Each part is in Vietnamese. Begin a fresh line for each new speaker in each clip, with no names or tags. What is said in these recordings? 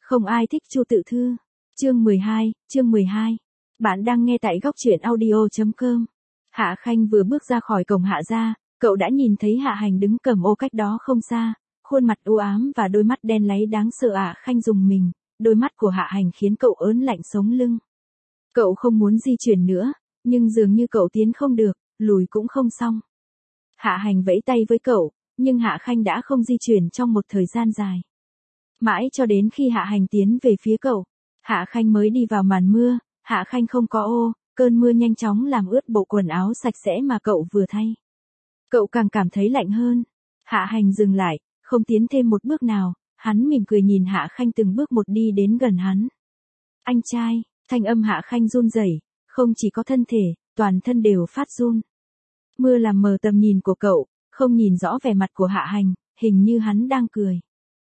Không ai thích Chu Tự Thư. Chương 12. Bạn đang nghe tại góc truyện audio.com. Hạ Khanh vừa bước ra khỏi cổng Hạ gia, cậu đã nhìn thấy Hạ Hành đứng cầm ô cách đó không xa, khuôn mặt u ám và đôi mắt đen láy đáng sợ. Hạ Khanh rùng mình, đôi mắt của Hạ Hành khiến cậu ớn lạnh sống lưng. Cậu không muốn di chuyển nữa, nhưng dường như cậu tiến không được, lùi cũng không xong. Hạ Hành vẫy tay với cậu, nhưng Hạ Khanh đã không di chuyển trong một thời gian dài. Mãi cho đến khi Hạ Hành tiến về phía cậu, Hạ Khanh mới đi vào màn mưa. Hạ Khanh không có ô, cơn mưa nhanh chóng làm ướt bộ quần áo sạch sẽ mà cậu vừa thay. Cậu càng cảm thấy lạnh hơn. Hạ Hành dừng lại, không tiến thêm một bước nào, hắn mỉm cười nhìn Hạ Khanh từng bước một đi đến gần hắn. Anh trai, thanh âm Hạ Khanh run rẩy, không chỉ có thân thể, toàn thân đều phát run. Mưa làm mờ tầm nhìn của cậu, không nhìn rõ vẻ mặt của Hạ Hành, hình như hắn đang cười.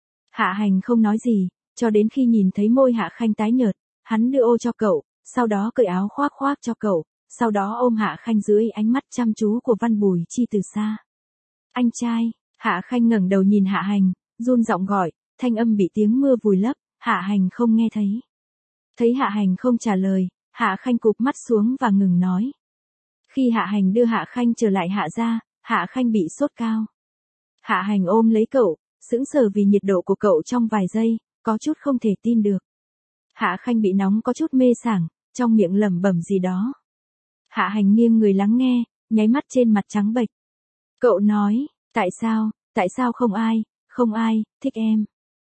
Hạ Hành không nói gì, cho đến khi nhìn thấy môi Hạ Khanh tái nhợt, hắn đưa ô cho cậu, sau đó cởi áo khoác cho cậu, sau đó ôm Hạ Khanh dưới ánh mắt chăm chú của Văn Bùi Chi từ xa. Anh trai, Hạ Khanh ngẩng đầu nhìn Hạ Hành, run giọng gọi, thanh âm bị tiếng mưa vùi lấp, Hạ Hành không nghe thấy. Thấy Hạ Hành không trả lời, Hạ Khanh cụp mắt xuống và ngừng nói. Khi Hạ Hành đưa Hạ Khanh trở lại Hạ gia, Hạ Khanh bị sốt cao. Hạ Hành ôm lấy cậu, sững sờ vì nhiệt độ của cậu trong vài giây, có chút không thể tin được. Hạ Khanh bị nóng có chút mê sảng, trong miệng lẩm bẩm gì đó. Hạ Hành nghiêng người lắng nghe, nháy mắt trên mặt trắng bệch. Cậu nói, tại sao không ai, thích em.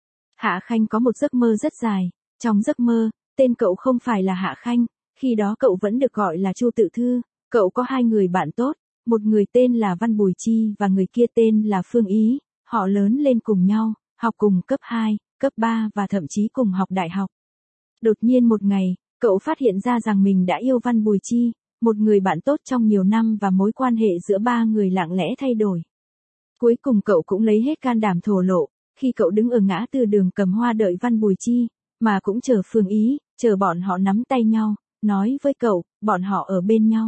Hạ Khanh có một giấc mơ rất dài, trong giấc mơ, tên cậu không phải là Hạ Khanh, khi đó cậu vẫn được gọi là Chu Tự Thư, cậu có hai người bạn tốt, một người tên là Văn Bùi Chi và người kia tên là Phương Ý, họ lớn lên cùng nhau, học cùng cấp 2, cấp 3 và thậm chí cùng học đại học. Đột nhiên một ngày, cậu phát hiện ra rằng mình đã yêu Văn Bùi Chi, một người bạn tốt trong nhiều năm và mối quan hệ giữa ba người lặng lẽ thay đổi. Cuối cùng cậu cũng lấy hết can đảm thổ lộ, khi cậu đứng ở ngã tư đường cầm hoa đợi Văn Bùi Chi, mà cũng chờ Phương Ý, chờ bọn họ nắm tay nhau, nói với cậu, bọn họ ở bên nhau.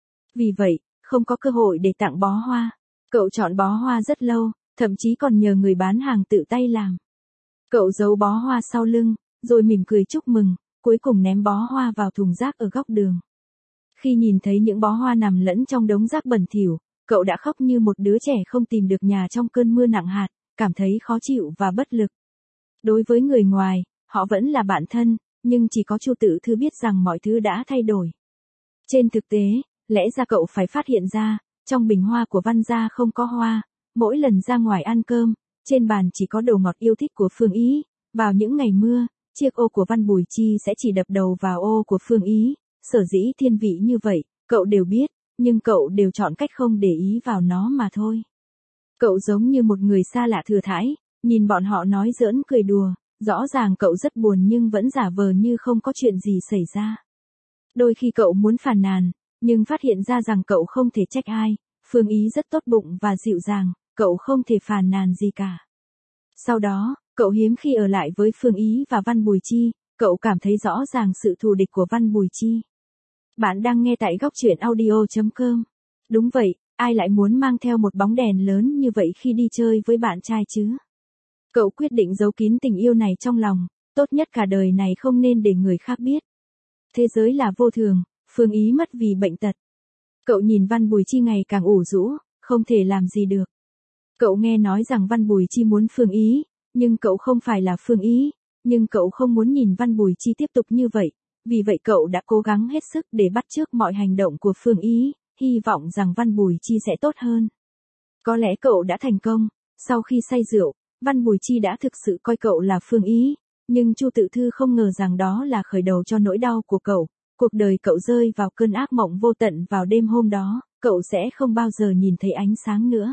Vì vậy, không có cơ hội để tặng bó hoa. Cậu chọn bó hoa rất lâu, thậm chí còn nhờ người bán hàng tự tay làm. Cậu giấu bó hoa sau lưng, rồi mỉm cười chúc mừng, cuối cùng ném bó hoa vào thùng rác ở góc đường. Khi nhìn thấy những bó hoa nằm lẫn trong đống rác bẩn thỉu, cậu đã khóc như một đứa trẻ không tìm được nhà trong cơn mưa nặng hạt, cảm thấy khó chịu và bất lực. Đối với người ngoài, họ vẫn là bạn thân, nhưng chỉ có Chu Tự Thư biết rằng mọi thứ đã thay đổi. Trên thực tế, lẽ ra cậu phải phát hiện ra, trong bình hoa của Văn gia không có hoa, mỗi lần ra ngoài ăn cơm, trên bàn chỉ có đồ ngọt yêu thích của Phương Ý, vào những ngày mưa, chiếc ô của Văn Bùi Chi sẽ chỉ đập đầu vào ô của Phương Ý, sở dĩ thiên vị như vậy, cậu đều biết, nhưng cậu đều chọn cách không để ý vào nó mà thôi. Cậu giống như một người xa lạ thừa thãi, nhìn bọn họ nói giỡn cười đùa, rõ ràng cậu rất buồn nhưng vẫn giả vờ như không có chuyện gì xảy ra. Đôi khi cậu muốn phàn nàn, nhưng phát hiện ra rằng cậu không thể trách ai, Phương Ý rất tốt bụng và dịu dàng, cậu không thể phàn nàn gì cả. Sau đó, cậu hiếm khi ở lại với Phương Ý và Văn Bùi Chi, cậu cảm thấy rõ ràng sự thù địch của Văn Bùi Chi. Bạn đang nghe tại góc truyện audio.com. Đúng vậy, ai lại muốn mang theo một bóng đèn lớn như vậy khi đi chơi với bạn trai chứ? Cậu quyết định giấu kín tình yêu này trong lòng, tốt nhất cả đời này không nên để người khác biết. Thế giới là vô thường, Phương Ý mất vì bệnh tật. Cậu nhìn Văn Bùi Chi ngày càng ủ rũ, không thể làm gì được. Cậu nghe nói rằng Văn Bùi Chi muốn Phương Ý, nhưng cậu không phải là Phương Ý, nhưng cậu không muốn nhìn Văn Bùi Chi tiếp tục như vậy, vì vậy cậu đã cố gắng hết sức để bắt chước mọi hành động của Phương Ý, hy vọng rằng Văn Bùi Chi sẽ tốt hơn. Có lẽ cậu đã thành công, sau khi say rượu, Văn Bùi Chi đã thực sự coi cậu là Phương Ý, nhưng Chu Tự Thư không ngờ rằng đó là khởi đầu cho nỗi đau của cậu. Cuộc đời cậu rơi vào cơn ác mộng vô tận vào đêm hôm đó, cậu sẽ không bao giờ nhìn thấy ánh sáng nữa.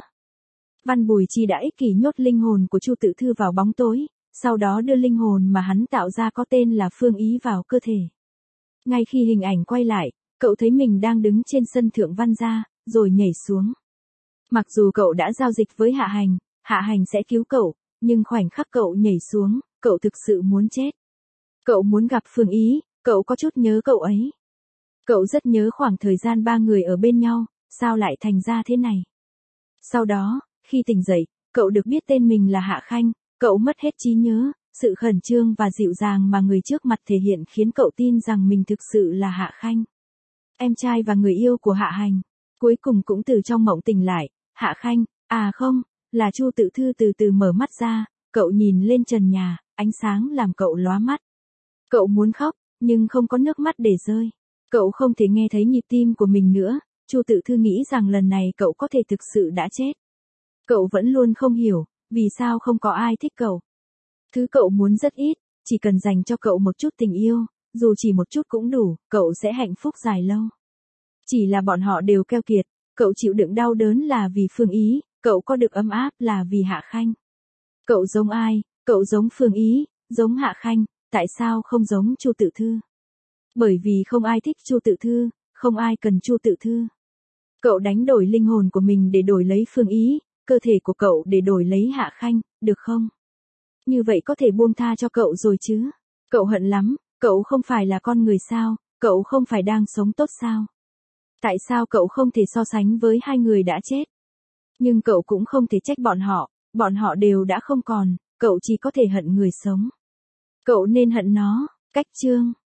Văn Bùi Chi đã ích kỷ nhốt linh hồn của Chu Tự Thư vào bóng tối, sau đó đưa linh hồn mà hắn tạo ra có tên là Phương Ý vào cơ thể. Ngay khi hình ảnh quay lại, cậu thấy mình đang đứng trên sân thượng Văn gia, rồi nhảy xuống. Mặc dù cậu đã giao dịch với Hạ Hành sẽ cứu cậu, nhưng khoảnh khắc cậu nhảy xuống, cậu thực sự muốn chết. Cậu muốn gặp Phương Ý, cậu có chút nhớ cậu ấy. Cậu rất nhớ khoảng thời gian ba người ở bên nhau, sao lại thành ra thế này. Sau đó, khi tỉnh dậy, cậu được biết tên mình là Hạ Khanh, cậu mất hết trí nhớ, Sự khẩn trương và dịu dàng mà người trước mặt thể hiện khiến cậu tin rằng mình thực sự là Hạ Khanh, em trai và người yêu của Hạ Hành. Cuối cùng cũng từ trong mộng tỉnh lại, Hạ Khanh, à không, là Chu Tự Thư từ từ mở mắt ra, cậu nhìn lên trần nhà, ánh sáng làm cậu lóa mắt. Cậu muốn khóc, nhưng không có nước mắt để rơi. Cậu không thể nghe thấy nhịp tim của mình nữa, Chu Tự Thư nghĩ rằng lần này cậu có thể thực sự đã chết. Cậu vẫn luôn không hiểu, vì sao không có ai thích cậu. Thứ cậu muốn rất ít, chỉ cần dành cho cậu một chút tình yêu, dù chỉ một chút cũng đủ, cậu sẽ hạnh phúc dài lâu. Chỉ là bọn họ đều keo kiệt, cậu chịu đựng đau đớn là vì Phương Ý, cậu có được ấm áp là vì Hạ Khanh. Cậu giống ai? Cậu giống Phương Ý, giống Hạ Khanh, tại sao không giống Chu Tự Thư? Bởi vì không ai thích Chu Tự Thư, không ai cần Chu Tự Thư. Cậu đánh đổi linh hồn của mình để đổi lấy Phương Ý, cơ thể của cậu để đổi lấy Hạ Khanh, được không? Như vậy có thể buông tha cho cậu rồi chứ? Cậu hận lắm, cậu không phải là con người sao, cậu không phải đang sống tốt sao? Tại sao cậu không thể so sánh với hai người đã chết? Nhưng cậu cũng không thể trách bọn họ đều đã không còn, cậu chỉ có thể hận người sống. Cậu nên hận nó, cách chương.